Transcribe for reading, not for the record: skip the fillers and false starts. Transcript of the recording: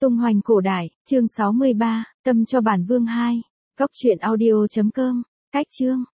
Tung hoành cổ đại, chương 63, tâm cho bản vương 2. Cóc truyện audio.com, cách chương.